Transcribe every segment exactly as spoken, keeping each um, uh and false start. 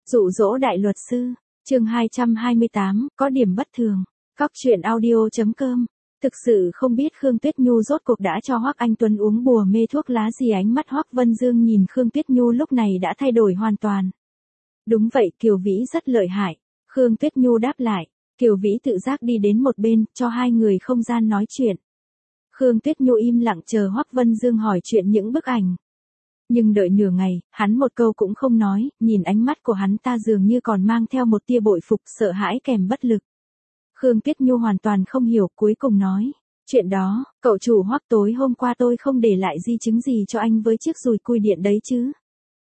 Dụ dỗ đại luật sư, chương hai trăm hai mươi tám, có điểm bất thường. Cóc truyện audio chấm com. Thực sự không biết Khương Tuyết Nhu rốt cuộc đã cho Hoắc Anh Tuấn uống bùa mê thuốc lá gì. Ánh mắt Hoắc Vân Dương nhìn Khương Tuyết Nhu lúc này đã thay đổi hoàn toàn. Đúng vậy, Kiều Vĩ rất lợi hại. Khương Tuyết Nhu đáp lại. Kiều Vĩ tự giác đi đến một bên, cho hai người không gian nói chuyện. Khương Tuyết Nhu im lặng chờ Hoắc Vân Dương hỏi chuyện những bức ảnh. Nhưng đợi nửa ngày, hắn một câu cũng không nói, nhìn ánh mắt của hắn ta dường như còn mang theo một tia bội phục, sợ hãi kèm bất lực. Khương Tuyết Nhu hoàn toàn không hiểu, cuối cùng nói, chuyện đó, cậu chủ Hoắc, tối hôm qua tôi không để lại di chứng gì cho anh với chiếc dùi cui điện đấy chứ.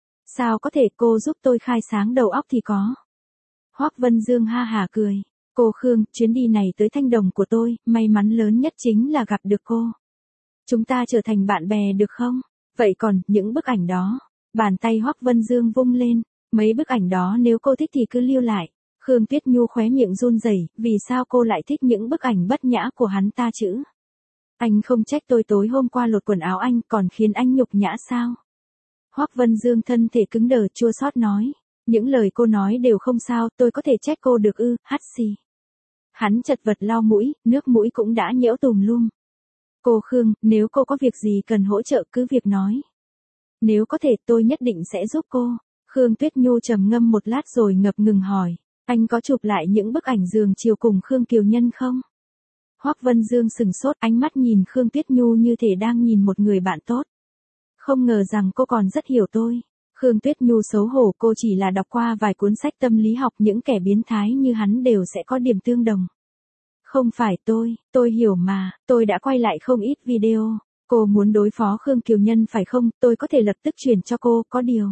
Sao có thể, cô giúp tôi khai sáng đầu óc thì có. Hoắc Vân Dương ha hả cười, cô Khương, chuyến đi này tới Thanh Đồng của tôi, may mắn lớn nhất chính là gặp được cô. Chúng ta trở thành bạn bè được không? Vậy còn, những bức ảnh đó, bàn tay Hoắc Vân Dương vung lên, mấy bức ảnh đó nếu cô thích thì cứ lưu lại. Khương Tuyết Nhu khóe miệng run rẩy, vì sao cô lại thích những bức ảnh bất nhã của hắn ta chứ? Anh không trách tôi tối hôm qua lột quần áo anh, còn khiến anh nhục nhã sao? Hoắc Vân Dương thân thể cứng đờ chua xót nói, những lời cô nói đều không sao, tôi có thể trách cô được ư? Hắt xì. Hắn chật vật lau mũi, nước mũi cũng đã nhễu tùm lum. Cô Khương, nếu cô có việc gì cần hỗ trợ cứ việc nói. Nếu có thể tôi nhất định sẽ giúp cô. Khương Tuyết Nhu trầm ngâm một lát rồi ngập ngừng hỏi, anh có chụp lại những bức ảnh giường chiều cùng Khương Kiều Nhân không? Hoắc Vân Dương sừng sốt, ánh mắt nhìn Khương Tuyết Nhu như thể đang nhìn một người bạn tốt. Không ngờ rằng cô còn rất hiểu tôi. Khương Tuyết Nhu xấu hổ, cô chỉ là đọc qua vài cuốn sách tâm lý học, những kẻ biến thái như hắn đều sẽ có điểm tương đồng. Không phải tôi, tôi hiểu mà, tôi đã quay lại không ít video. Cô muốn đối phó Khương Kiều Nhân phải không? Tôi có thể lập tức chuyển cho cô, có điều.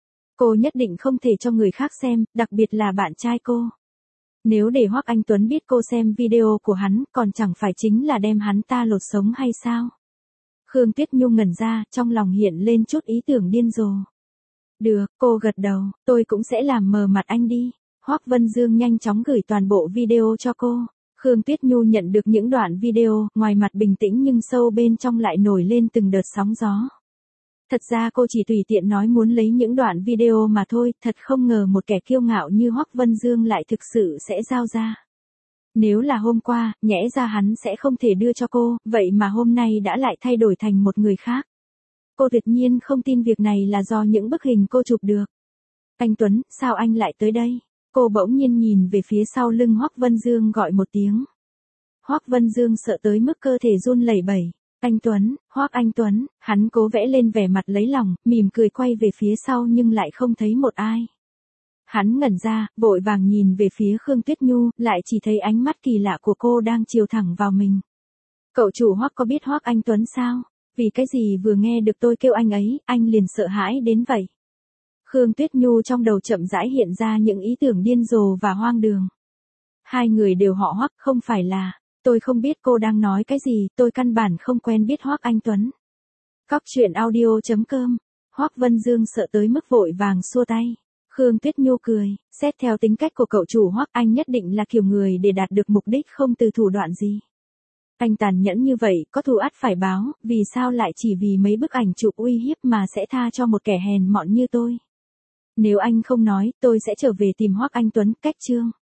Cô nhất định không thể cho người khác xem, đặc biệt là bạn trai cô. Nếu để Hoắc Anh Tuấn biết cô xem video của hắn, còn chẳng phải chính là đem hắn ta lột sống hay sao? Khương Tuyết Nhu ngẩn ra, trong lòng hiện lên chút ý tưởng điên rồ. Được, cô gật đầu, tôi cũng sẽ làm mờ mặt anh đi. Hoắc Vân Dương nhanh chóng gửi toàn bộ video cho cô. Khương Tuyết Nhu nhận được những đoạn video, ngoài mặt bình tĩnh nhưng sâu bên trong lại nổi lên từng đợt sóng gió. Thật ra cô chỉ tùy tiện nói muốn lấy những đoạn video mà thôi, thật không ngờ một kẻ kiêu ngạo như Hoắc Vân Dương lại thực sự sẽ giao ra. Nếu là hôm qua, nhẽ ra hắn sẽ không thể đưa cho cô, vậy mà hôm nay đã lại thay đổi thành một người khác. Cô tuyệt nhiên không tin việc này là do những bức hình cô chụp được. Anh Tuấn, sao anh lại tới đây? Cô bỗng nhiên nhìn về phía sau lưng Hoắc Vân Dương gọi một tiếng. Hoắc Vân Dương sợ tới mức cơ thể run lẩy bẩy. Anh Tuấn, Hoắc Anh Tuấn, hắn cố vẽ lên vẻ mặt lấy lòng, mỉm cười quay về phía sau nhưng lại không thấy một ai. Hắn ngẩn ra, vội vàng nhìn về phía Khương Tuyết Nhu, lại chỉ thấy ánh mắt kỳ lạ của cô đang chiều thẳng vào mình. Cậu chủ Hoắc có biết Hoắc Anh Tuấn sao? Vì cái gì vừa nghe được tôi kêu anh ấy, anh liền sợ hãi đến vậy? Khương Tuyết Nhu trong đầu chậm rãi hiện ra những ý tưởng điên rồ và hoang đường. Hai người đều họ Hoắc, không phải là, tôi không biết cô đang nói cái gì, tôi căn bản không quen biết Hoắc Anh Tuấn. Cóc truyện audio chấm com. Hoắc Vân Dương sợ tới mức vội vàng xua tay. Khương Tuyết Nhu cười, xét theo tính cách của cậu chủ Hoắc, anh nhất định là kiểu người để đạt được mục đích không từ thủ đoạn gì. Anh tàn nhẫn như vậy, có thù ắt phải báo, vì sao lại chỉ vì mấy bức ảnh chụp uy hiếp mà sẽ tha cho một kẻ hèn mọn như tôi. Nếu anh không nói, tôi sẽ trở về tìm Hoắc Anh Tuấn, cách chương.